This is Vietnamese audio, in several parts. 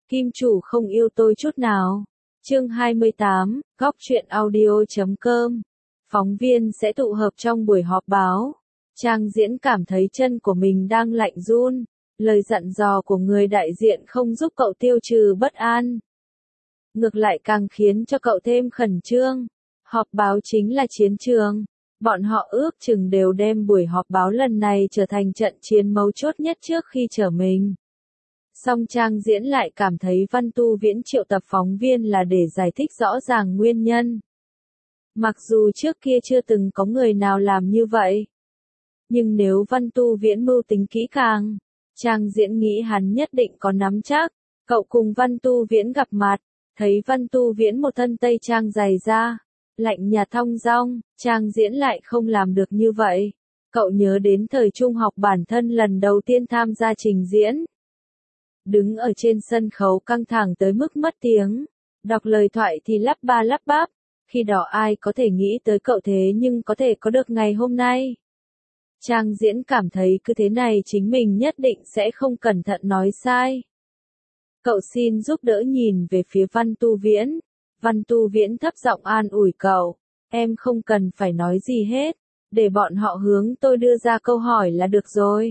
Kim chủ không yêu tôi chút nào. Chương 28, góc truyện audio.com. Phóng viên sẽ tụ hợp trong buổi họp báo. Trang Diễn cảm thấy chân của mình đang lạnh run. Lời dặn dò của người đại diện không giúp cậu tiêu trừ bất an. Ngược lại càng khiến cho cậu thêm khẩn trương. Họp báo chính là chiến trường. Bọn họ ước chừng đều đem buổi họp báo lần này trở thành trận chiến mấu chốt nhất trước khi trở mình. Song Trang Diễn lại cảm thấy Văn Tu Viễn triệu tập phóng viên là để giải thích rõ ràng nguyên nhân. Mặc dù trước kia chưa từng có người nào làm như vậy. Nhưng nếu Văn Tu Viễn mưu tính kỹ càng, Trang Diễn nghĩ hắn nhất định có nắm chắc. Cậu cùng Văn Tu Viễn gặp mặt, thấy Văn Tu Viễn một thân tây trang dày da, lạnh nhạt thong dong, Trang Diễn lại không làm được như vậy. Cậu nhớ đến thời trung học bản thân lần đầu tiên tham gia trình diễn. Đứng ở trên sân khấu căng thẳng tới mức mất tiếng, đọc lời thoại thì lắp ba lắp bắp, khi đó ai có thể nghĩ tới cậu thế nhưng có thể có được ngày hôm nay. Trang Diễn cảm thấy cứ thế này chính mình nhất định sẽ không cẩn thận nói sai. Cậu xin giúp đỡ nhìn về phía Văn Tu Viễn. Văn Tu Viễn thấp giọng an ủi cậu, em không cần phải nói gì hết, để bọn họ hướng tôi đưa ra câu hỏi là được rồi.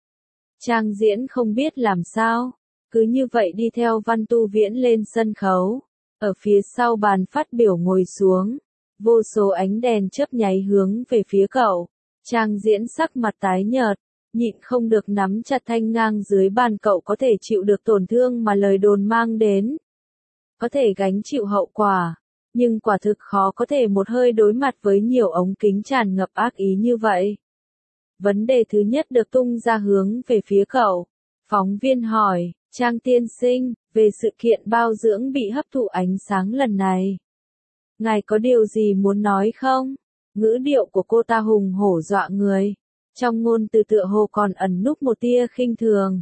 Trang Diễn không biết làm sao, cứ như vậy đi theo Văn Tu Viễn lên sân khấu. Ở phía sau bàn phát biểu ngồi xuống, vô số ánh đèn chớp nháy hướng về phía cậu. Trang Diễn sắc mặt tái nhợt, nhịn không được nắm chặt thanh ngang dưới bàn. Cậu có thể chịu được tổn thương mà lời đồn mang đến, có thể gánh chịu hậu quả, nhưng quả thực khó có thể một hơi đối mặt với nhiều ống kính tràn ngập ác ý như vậy. Vấn đề thứ nhất được tung ra hướng về phía cậu. Phóng viên hỏi, Trang tiên sinh, về sự kiện bao dưỡng bị hấp thụ ánh sáng lần này. Ngài có điều gì muốn nói không? Ngữ điệu của cô ta hùng hổ dọa người. Trong ngôn từ tựa hồ còn ẩn núp một tia khinh thường.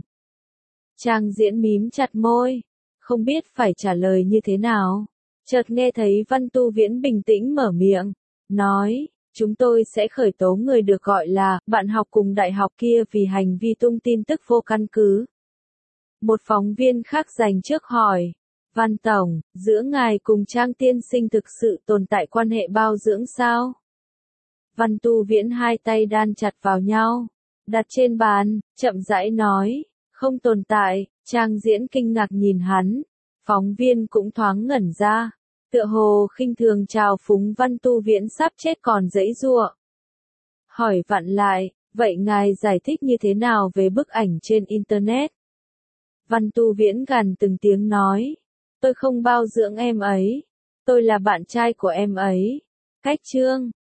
Trang Diễn mím chặt môi, không biết phải trả lời như thế nào. Chợt nghe thấy Văn Tu Viễn bình tĩnh mở miệng, nói, chúng tôi sẽ khởi tố người được gọi là bạn học cùng đại học kia vì hành vi tung tin tức vô căn cứ. Một phóng viên khác giành trước hỏi, Văn Tổng, giữa ngài cùng Trang tiên sinh thực sự tồn tại quan hệ bao dưỡng sao? Văn Tu Viễn hai tay đan chặt vào nhau, đặt trên bàn, chậm rãi nói, không tồn tại. Trang Diễn kinh ngạc nhìn hắn, phóng viên cũng thoáng ngẩn ra, tựa hồ khinh thường trào phúng Văn Tu Viễn sắp chết còn giãy giụa. Hỏi vặn lại, vậy ngài giải thích như thế nào về bức ảnh trên Internet? Văn Tu Viễn gằn từng tiếng nói, tôi không bao dưỡng em ấy, tôi là bạn trai của em ấy. Cách chương